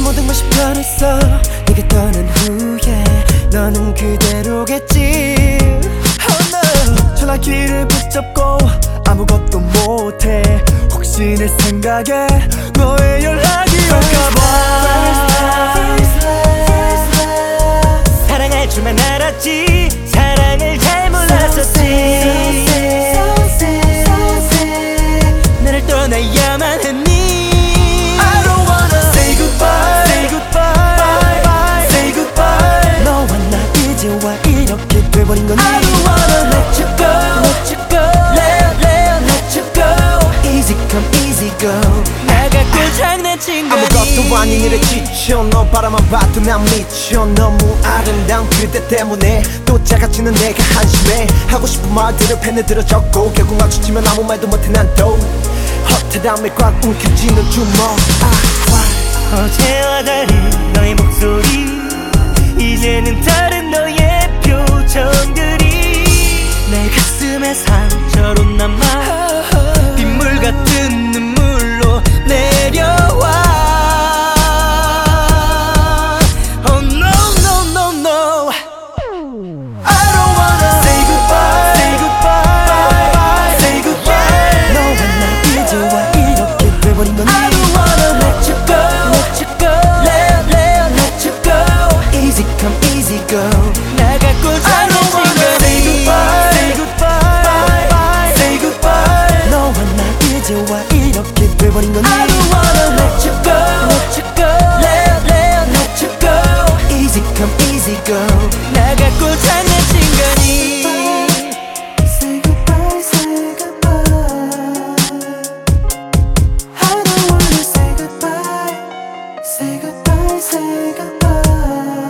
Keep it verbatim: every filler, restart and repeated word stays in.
모든 것이 변했어. 네가 떠난 후에 너는 그대로겠지. Oh no. 전화기를 붙잡고 아무것도 못해. 혹시 내 생각에 너의 연락이 올까봐. 사랑할 줄만 알았지 사랑을 잘 몰랐었지. 나를 떠나야만 했니. I don't wanna say goodbye, say goodbye, bye bye, say goodbye. 너와 나 이제와 이렇게 돼버린 거니. I don't wanna let you go, let you go, let, let, let you go. Easy come, easy go. 나 갖고 장난친 거니. 아무것도 아닌 일에 지쳐 너 바라만 봐도 난 미쳐. 너무 아름다운 그대 때문에 또 작아지는 내가 한심해. 하고 싶은 말들을 펜에 들어 적고 결국 마주치면 아무 말도 못해 난 또 허탈함에 꽉 움켜쥐는 주먹. 아, 어제와 다른 너의 목소리 이제는 다른 너의 표정들이 내 가슴에 상처로 남아 빗물 같은 눈물로 내려와. Oh no no no no. I don't wanna say goodbye, say goodbye, bye bye, say goodbye. 너와 나 이제와 이렇게 돼버린 거니. I don't wanna let you go, let you go, let, let, let you go. Easy come, easy go. 나 갖고 장난친 거니. Say goodbye, say goodbye, bye bye, say goodbye. 너와 나 이제와 이렇게 돼버린 거니. I don't wanna let you go, let you go, let, let, let you go. Easy come, easy go. 나 갖고 장난친 거니. Say goodbye, say goodbye. I don't wanna say goodbye, say goodbye, say goodbye.